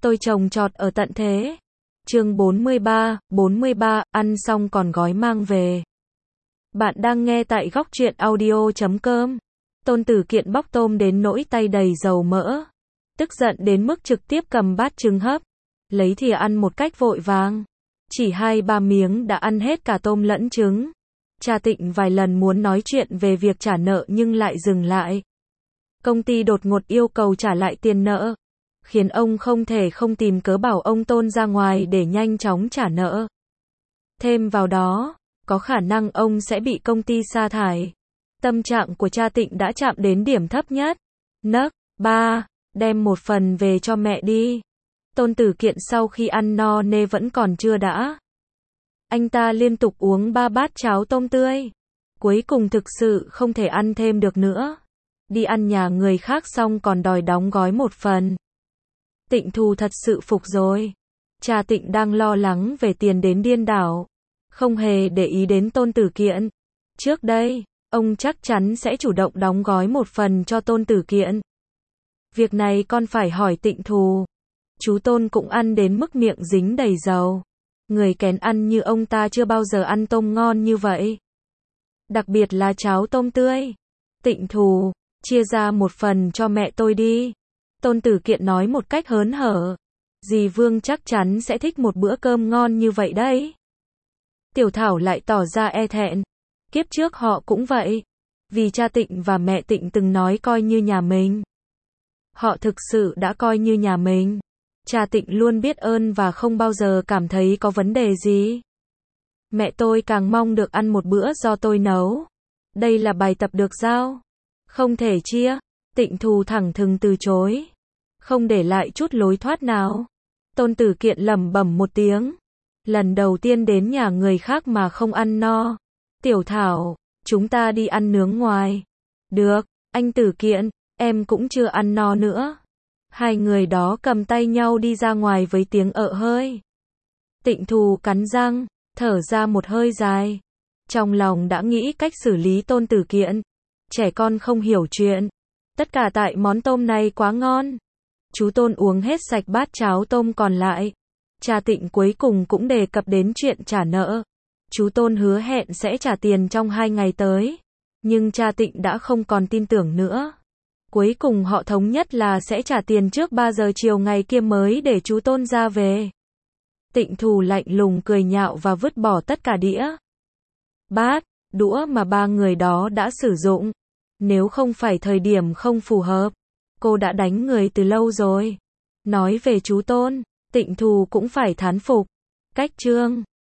tôi trồng trọt ở tận thế. Chương 43, ăn xong còn gói mang về. Bạn đang nghe tại góc truyện audio.com. Tôn Tử Kiện bóc tôm đến nỗi tay đầy dầu mỡ. Tức giận đến mức trực tiếp cầm bát trứng hấp. Lấy thìa ăn một cách vội vàng. Chỉ 2-3 miếng đã ăn hết cả tôm lẫn trứng. Cha Tịnh vài lần muốn nói chuyện về việc trả nợ nhưng lại dừng lại. Công ty đột ngột yêu cầu trả lại tiền nợ, khiến ông không thể không tìm cớ bảo ông Tôn ra ngoài để nhanh chóng trả nợ. Thêm vào đó, có khả năng ông sẽ bị công ty sa thải. Tâm trạng của cha Tịnh đã chạm đến điểm thấp nhất. Nấc, ba, đem một phần về cho mẹ đi. Tôn Tử Kiện sau khi ăn no nê vẫn còn chưa đã. Anh ta liên tục uống 3 bát cháo tôm tươi. Cuối cùng thực sự không thể ăn thêm được nữa. Đi ăn nhà người khác xong còn đòi đóng gói một phần. Tịnh Thù thật sự phục rồi. Cha Tịnh đang lo lắng về tiền đến điên đảo. Không hề để ý đến Tôn Tử Kiện. Trước đây, ông chắc chắn sẽ chủ động đóng gói một phần cho Tôn Tử Kiện. Việc này con phải hỏi Tịnh Thù. Chú Tôn cũng ăn đến mức miệng dính đầy dầu. Người kén ăn như ông ta chưa bao giờ ăn tôm ngon như vậy. Đặc biệt là cháo tôm tươi. Tịnh Thù, chia ra một phần cho mẹ tôi đi. Tôn Tử Kiện nói một cách hớn hở. Dì Vương chắc chắn sẽ thích một bữa cơm ngon như vậy đấy. Tiểu Thảo lại tỏ ra e thẹn. Kiếp trước họ cũng vậy. Vì cha Tịnh và mẹ Tịnh từng nói coi như nhà mình. Họ thực sự đã coi như nhà mình. Cha Tịnh luôn biết ơn và không bao giờ cảm thấy có vấn đề gì. Mẹ tôi càng mong được ăn một bữa do tôi nấu. Đây là bài tập được giao. Không thể chia. Tịnh Thù thẳng thừng từ chối. Không để lại chút lối thoát nào. Tôn Tử Kiện lẩm bẩm một tiếng. Lần đầu tiên đến nhà người khác mà không ăn no. Tiểu Thảo, chúng ta đi ăn nướng ngoài. Được, anh Tử Kiện, em cũng chưa ăn no nữa. Hai người đó cầm tay nhau đi ra ngoài với tiếng ợ hơi. Tịnh Thù cắn răng, thở ra một hơi dài. Trong lòng đã nghĩ cách xử lý Tôn Tử Kiện. Trẻ con không hiểu chuyện. Tất cả tại món tôm này quá ngon. Chú Tôn uống hết sạch bát cháo tôm còn lại. Cha Tịnh cuối cùng cũng đề cập đến chuyện trả nợ. Chú Tôn hứa hẹn sẽ trả tiền trong 2 ngày tới. Nhưng cha Tịnh đã không còn tin tưởng nữa. Cuối cùng họ thống nhất là sẽ trả tiền trước 3 giờ chiều ngày kia mới để chú Tôn ra về. Tịnh Thù lạnh lùng cười nhạo và vứt bỏ tất cả đĩa, bát, đũa mà 3 người đó đã sử dụng. Nếu không phải thời điểm không phù hợp, cô đã đánh người từ lâu rồi. Nói về chú Tôn, Tịnh Thù cũng phải thán phục. Cách chương